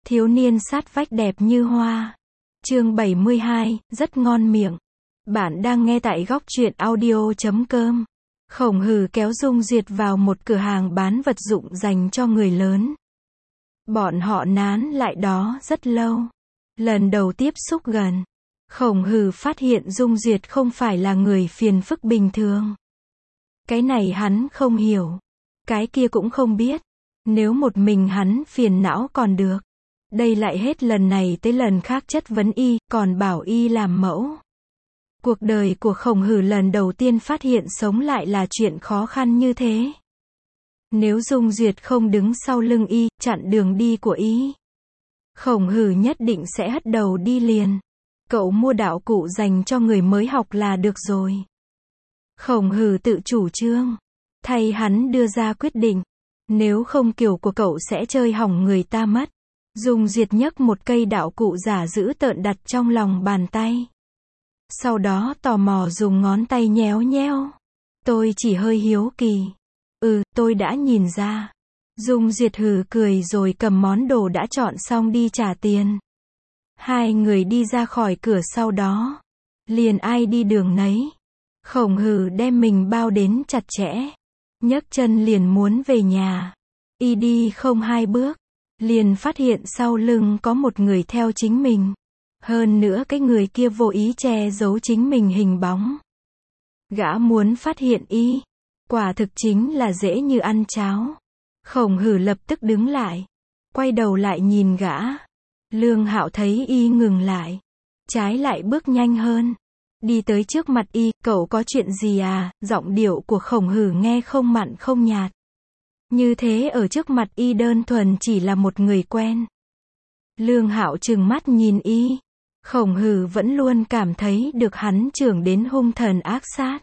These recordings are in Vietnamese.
Thiếu niên sát vách đẹp như hoa. Chương 72, rất ngon miệng. Bạn đang nghe tại góc truyện audio.com. Khổng Hừ kéo Dung Duyệt vào một cửa hàng bán vật dụng dành cho người lớn. Bọn họ nán lại đó rất lâu. Lần đầu tiếp xúc gần, Khổng Hừ phát hiện Dung Duyệt không phải là người phiền phức bình thường. Cái này hắn không hiểu, cái kia cũng không biết. Nếu một mình hắn phiền não còn được, đây lại hết lần này tới lần khác chất vấn y, còn bảo y làm mẫu. Cuộc đời của Khổng Hừ lần đầu tiên phát hiện sống lại là chuyện khó khăn như thế. Nếu Dung Duyệt không đứng sau lưng y, chặn đường đi của y, Khổng Hừ nhất định sẽ hất đầu đi liền. Cậu mua đạo cụ dành cho người mới học là được rồi. Khổng Hừ tự chủ trương, thay hắn đưa ra quyết định. Nếu không kiểu của cậu sẽ chơi hỏng người ta mất. Dung Duyệt nhấc một cây đạo cụ giả dữ tợn đặt trong lòng bàn tay. Sau đó tò mò dùng ngón tay nhéo nhéo. Tôi chỉ hơi hiếu kỳ. Tôi đã nhìn ra. Dung Duyệt hừ cười rồi cầm món đồ đã chọn xong đi trả tiền. Hai người đi ra khỏi cửa sau đó. Liền ai đi đường nấy. Khổng Hừ đem mình bao đến chặt chẽ. Nhấc chân liền muốn về nhà. Y đi không hai bước, liền phát hiện sau lưng có một người theo chính mình. Hơn nữa cái người kia vô ý che giấu chính mình hình bóng. Gã muốn phát hiện y, quả thực chính là dễ như ăn cháo. Khổng Hừ lập tức đứng lại, quay đầu lại nhìn gã. Lương Hạo thấy y ngừng lại, trái lại bước nhanh hơn, đi tới trước mặt y. Cậu có chuyện gì à? Giọng điệu của Khổng Hừ nghe không mặn không nhạt. Như thế ở trước mặt y đơn thuần chỉ là một người quen. Lương Hạo trừng mắt nhìn y. Khổng Hừ vẫn luôn cảm thấy được hắn trưởng đến hung thần ác sát.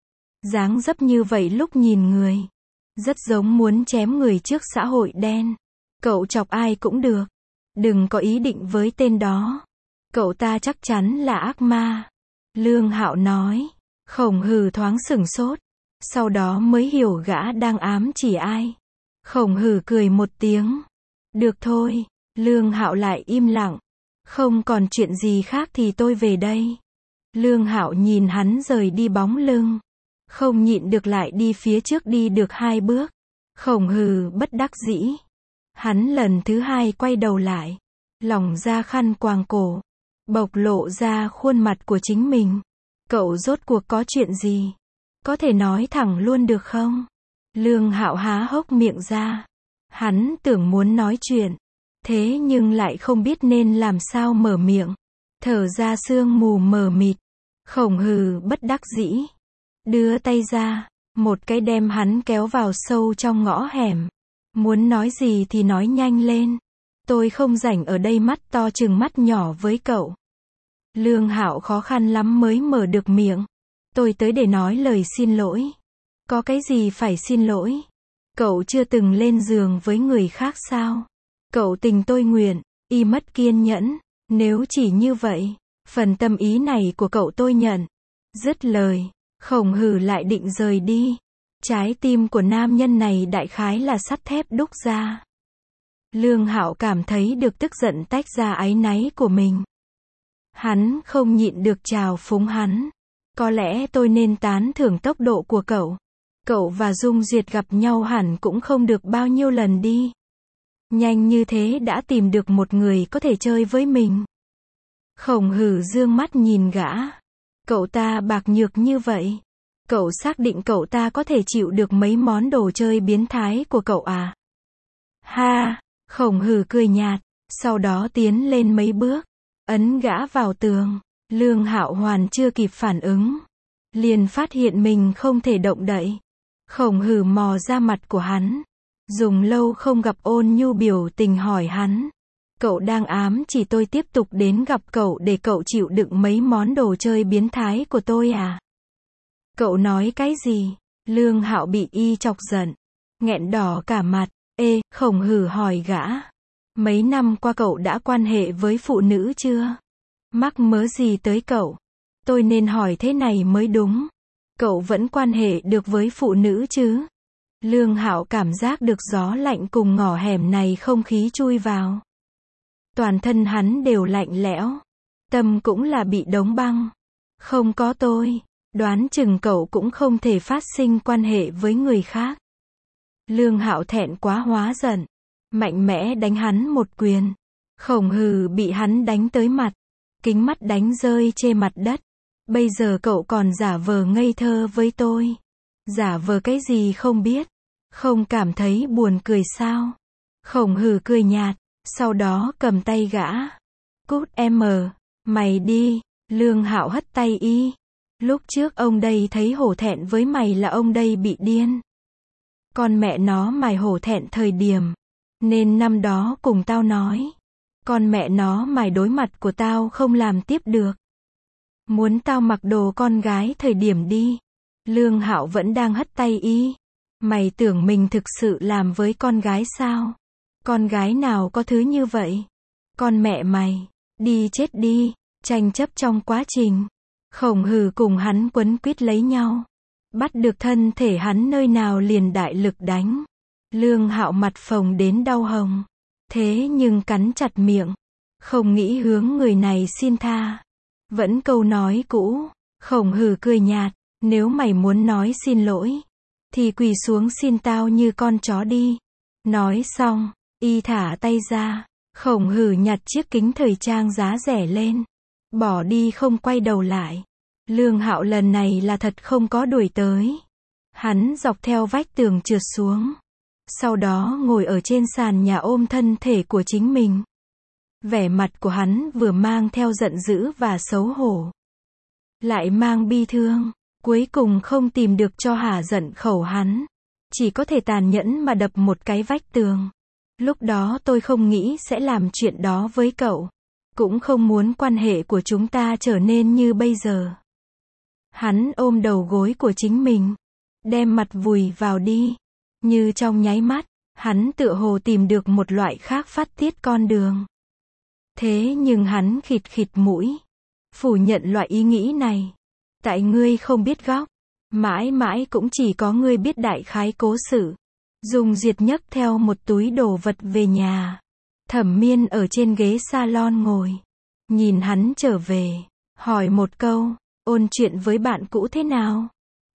Dáng dấp như vậy lúc nhìn người, rất giống muốn chém người trước xã hội đen. Cậu chọc ai cũng được, đừng có ý định với tên đó. Cậu ta chắc chắn là ác ma. Lương Hạo nói. Khổng Hừ thoáng sửng sốt, sau đó mới hiểu gã đang ám chỉ ai. Khổng Hừ cười một tiếng. Được thôi. Lương Hạo lại im lặng. Không còn chuyện gì khác thì tôi về đây. Lương Hạo nhìn hắn rời đi bóng lưng, không nhịn được lại đi phía trước đi được hai bước. Khổng Hừ bất đắc dĩ. Hắn lần thứ hai quay đầu lại, lỏng ra khăn quàng cổ, bộc lộ ra khuôn mặt của chính mình. Cậu rốt cuộc có chuyện gì? Có thể nói thẳng luôn được không? Lương Hạo há hốc miệng ra. Hắn tưởng muốn nói chuyện, thế nhưng lại không biết nên làm sao mở miệng. Thở ra sương mù mờ mịt. Khổng Hừ bất đắc dĩ, đưa tay ra, một cái đem hắn kéo vào sâu trong ngõ hẻm. Muốn nói gì thì nói nhanh lên. Tôi không rảnh ở đây mắt to chừng mắt nhỏ với cậu. Lương Hạo khó khăn lắm mới mở được miệng. Tôi tới để nói lời xin lỗi. Có cái gì phải xin lỗi? Cậu chưa từng lên giường với người khác sao? Cậu tình tôi nguyện. Y mất kiên nhẫn. Nếu chỉ như vậy, phần tâm ý này của cậu tôi nhận. Dứt lời, Khổng Hừ lại định rời đi. Trái tim của nam nhân này đại khái là sắt thép đúc ra. Lương Hạo cảm thấy được tức giận tách ra áy náy của mình. Hắn không nhịn được trào phúng hắn. Có lẽ tôi nên tán thưởng tốc độ của cậu. Cậu và Dung Duyệt gặp nhau hẳn cũng không được bao nhiêu lần đi. Nhanh như thế đã tìm được một người có thể chơi với mình. Khổng Hừ dương mắt nhìn gã. Cậu ta bạc nhược như vậy. Cậu xác định cậu ta có thể chịu được mấy món đồ chơi biến thái của cậu à? Ha! Khổng Hừ cười nhạt, sau đó tiến lên mấy bước, ấn gã vào tường. Lương Hạo hoàn chưa kịp phản ứng, liền phát hiện mình không thể động đậy. Khổng Hừ mò ra mặt của hắn, dùng lâu không gặp ôn nhu biểu tình hỏi hắn. Cậu đang ám chỉ tôi tiếp tục đến gặp cậu để cậu chịu đựng mấy món đồ chơi biến thái của tôi à? Cậu nói cái gì? Lương Hạo bị y chọc giận, nghẹn đỏ cả mặt. Khổng Hừ hỏi gã. Mấy năm qua cậu đã quan hệ với phụ nữ chưa? Mắc mớ gì tới cậu? Tôi nên hỏi thế này mới đúng. Cậu vẫn quan hệ được với phụ nữ chứ? Lương Hạo cảm giác được gió lạnh cùng ngõ hẻm này không khí chui vào. Toàn thân hắn đều lạnh lẽo. Tâm cũng là bị đóng băng. Không có tôi, đoán chừng cậu cũng không thể phát sinh quan hệ với người khác. Lương Hạo thẹn quá hóa giận. Mạnh mẽ đánh hắn một quyền. Khổng Hừ bị hắn đánh tới mặt. Kính mắt đánh rơi trên mặt đất. Bây giờ cậu còn giả vờ ngây thơ với tôi. Giả vờ cái gì không biết. Không cảm thấy buồn cười sao? Khổng Hừ cười nhạt. Sau đó cầm tay gã. Cút em mờ. Mày đi. Lương Hạo hất tay y. Lúc trước ông đây thấy hổ thẹn với mày là ông đây bị điên. Con mẹ nó mày hổ thẹn thời điểm. Nên năm đó cùng tao nói. Con mẹ nó mày đối mặt của tao không làm tiếp được. Muốn tao mặc đồ con gái thời điểm đi. Lương Hạo vẫn đang hất tay y. Mày tưởng mình thực sự làm với con gái sao? Con gái nào có thứ như vậy? Con mẹ mày. Đi chết đi. Tranh chấp trong quá trình. Khổng Hừ cùng hắn quấn quýt lấy nhau. Bắt được thân thể hắn nơi nào liền đại lực đánh. Lương Hạo mặt phồng đến đau hồng. Thế nhưng cắn chặt miệng. Không nghĩ hướng người này xin tha. Vẫn câu nói cũ. Khổng Hừ cười nhạt. Nếu mày muốn nói xin lỗi. Thì quỳ xuống xin tao như con chó đi. Nói xong. Y thả tay ra. Khổng Hừ nhặt chiếc kính thời trang giá rẻ lên. Bỏ đi không quay đầu lại. Lương Hạo lần này là thật không có đuổi tới. Hắn dọc theo vách tường trượt xuống. Sau đó ngồi ở trên sàn nhà ôm thân thể của chính mình. Vẻ mặt của hắn vừa mang theo giận dữ và xấu hổ. Lại mang bi thương. Cuối cùng không tìm được cho hả giận khẩu hắn. Chỉ có thể tàn nhẫn mà đập một cái vách tường. Lúc đó tôi không nghĩ sẽ làm chuyện đó với cậu. Cũng không muốn quan hệ của chúng ta trở nên như bây giờ. Hắn ôm đầu gối của chính mình. Đem mặt vùi vào đi. Như trong nháy mắt, hắn tựa hồ tìm được một loại khác phát tiết con đường. Thế nhưng hắn khịt khịt mũi. Phủ nhận loại ý nghĩ này. Tại ngươi không biết góc. Mãi mãi cũng chỉ có ngươi biết đại khái cố sự. Dung Diệt nhấc theo một túi đồ vật về nhà. Thẩm Miên ở trên ghế salon ngồi. Nhìn hắn trở về. Hỏi một câu. Ôn chuyện với bạn cũ thế nào?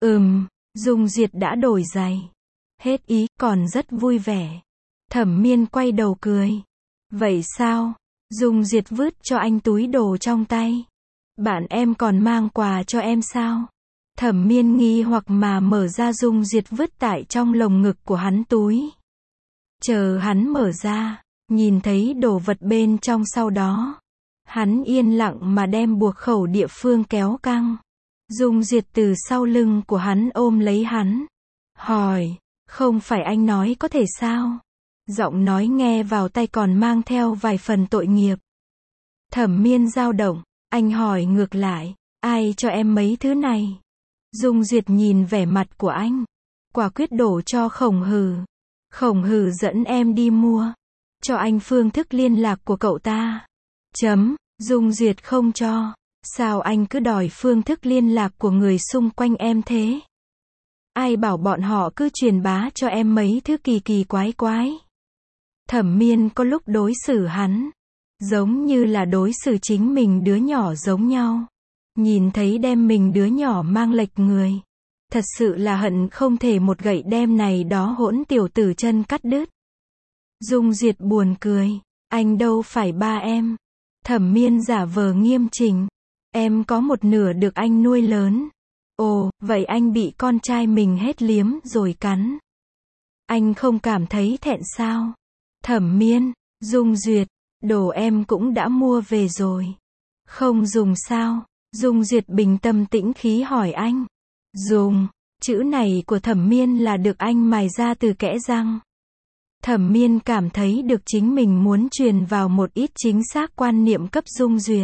Dung Diệt đã đổi giày. Hết ý, còn rất vui vẻ. Thẩm Miên quay đầu cười. Vậy sao? Dung Diệt vứt cho anh túi đồ trong tay. Bạn em còn mang quà cho em sao? Thẩm Miên nghi hoặc mà mở ra Dung Diệt vứt tại trong lồng ngực của hắn túi. Chờ hắn mở ra, nhìn thấy đồ vật bên trong sau đó. Hắn yên lặng mà đem buộc khẩu địa phương kéo căng. Dung Diệt từ sau lưng của hắn ôm lấy hắn. Hỏi, không phải anh nói có thể sao? Giọng nói nghe vào tay còn mang theo vài phần tội nghiệp. Thẩm Miên dao động, anh hỏi ngược lại, ai cho em mấy thứ này? Dung Diệt nhìn vẻ mặt của anh. Quả quyết đổ cho Khổng Hừ. Khổng Hừ dẫn em đi mua. Cho anh phương thức liên lạc của cậu ta. Dung Diệt không cho. Sao anh cứ đòi phương thức liên lạc của người xung quanh em thế? Ai bảo bọn họ cứ truyền bá cho em mấy thứ kỳ kỳ quái quái? Thẩm Miên có lúc đối xử hắn. Giống như là đối xử chính mình đứa nhỏ giống nhau. Nhìn thấy đem mình đứa nhỏ mang lệch người. Thật sự là hận không thể một gậy đem này đó hỗn tiểu tử chân cắt đứt. Dung Diệt buồn cười. Anh đâu phải ba em. Thẩm Miên giả vờ nghiêm chỉnh. Em có một nửa được anh nuôi lớn. Ồ, vậy anh bị con trai mình hết liếm rồi cắn. Anh không cảm thấy thẹn sao? Thẩm Miên, Dung Duyệt, đồ em cũng đã mua về rồi. Không dùng sao? Dung Duyệt bình tâm tĩnh khí hỏi anh. Dùng, chữ này của Thẩm Miên là được anh mài ra từ kẽ răng. Thẩm Miên cảm thấy được chính mình muốn truyền vào một ít chính xác quan niệm cấp Dung Duyệt.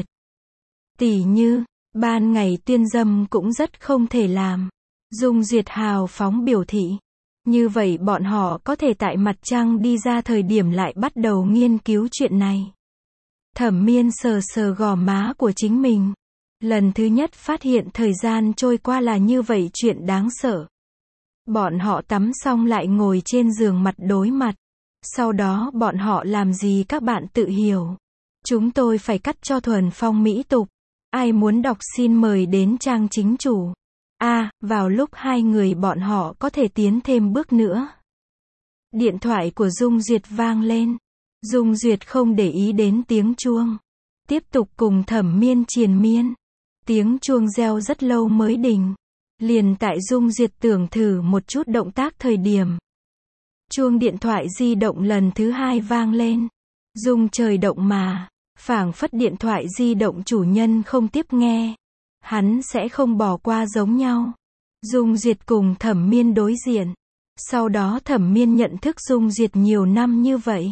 Tỉ như, ban ngày tuyên dâm cũng rất không thể làm. Dung Duyệt hào phóng biểu thị. Như vậy bọn họ có thể tại mặt trăng đi ra thời điểm lại bắt đầu nghiên cứu chuyện này. Thẩm Miên sờ sờ gò má của chính mình. Lần thứ nhất phát hiện thời gian trôi qua là như vậy chuyện đáng sợ. Bọn họ tắm xong lại ngồi trên giường mặt đối mặt. Sau đó bọn họ làm gì các bạn tự hiểu. Chúng tôi phải cắt cho thuần phong mỹ tục. Ai muốn đọc xin mời đến trang chính chủ. Vào lúc hai người bọn họ có thể tiến thêm bước nữa. Điện thoại của Dung Duyệt vang lên. Dung Duyệt không để ý đến tiếng chuông. Tiếp tục cùng Thẩm Miên triền miên. Tiếng chuông reo rất lâu mới đình. Liền tại Dung Duyệt tưởng thử một chút động tác thời điểm. Chuông điện thoại di động lần thứ hai vang lên. Dung trời động mà. Phảng phất điện thoại di động chủ nhân không tiếp nghe. Hắn sẽ không bỏ qua giống nhau. Dung Duyệt cùng Thẩm Miên đối diện. Sau đó Thẩm Miên nhận thức Dung Duyệt nhiều năm như vậy.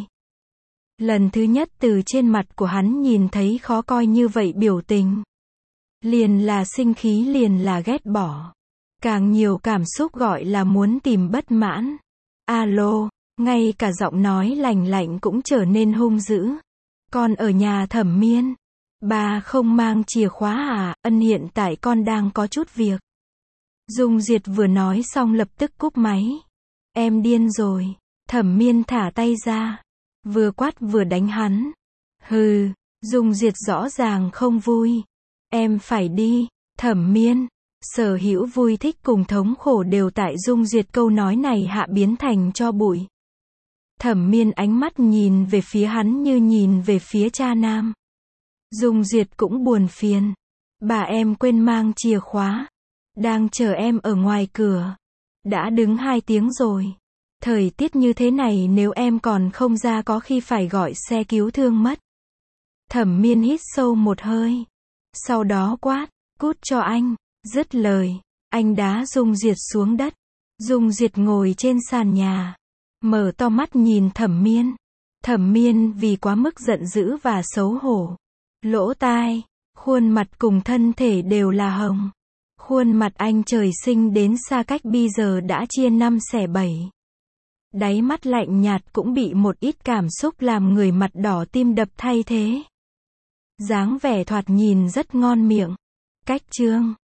Lần thứ nhất từ trên mặt của hắn nhìn thấy khó coi như vậy biểu tình. Liền là sinh khí liền là ghét bỏ. Càng nhiều cảm xúc gọi là muốn tìm bất mãn. Alo, ngay cả giọng nói lành lạnh cũng trở nên hung dữ. Con ở nhà Thẩm Miên. Bà không mang chìa khóa à? Ân, hiện tại con đang có chút việc. Dung Duyệt vừa nói xong lập tức cúp máy. Em điên rồi. Thẩm Miên thả tay ra. Vừa quát vừa đánh hắn. Hừ, Dung Duyệt rõ ràng không vui. Em phải đi. Thẩm Miên. Sở hữu vui thích cùng thống khổ đều tại Dung Duyệt câu nói này hạ biến thành tro bụi. Thẩm Miên ánh mắt nhìn về phía hắn như nhìn về phía cha nam. Dung Duyệt cũng buồn phiền. Bà em quên mang chìa khóa. Đang chờ em ở ngoài cửa. Đã đứng 2 tiếng rồi. Thời tiết như thế này nếu em còn không ra có khi phải gọi xe cứu thương mất. Thẩm Miên hít sâu một hơi. Sau đó quát, cút cho anh. Dứt lời, anh đá Dung Duyệt xuống đất. Dung Duyệt ngồi trên sàn nhà. Mở to mắt nhìn Thẩm Miên. Thẩm Miên vì quá mức giận dữ và xấu hổ. Lỗ tai, khuôn mặt cùng thân thể đều là hồng. Khuôn mặt anh trời sinh đến xa cách bây giờ đã chia 5 xẻ 7. Đáy mắt lạnh nhạt cũng bị một ít cảm xúc làm người mặt đỏ tim đập thay thế. Dáng vẻ thoạt nhìn rất ngon miệng. Cách chương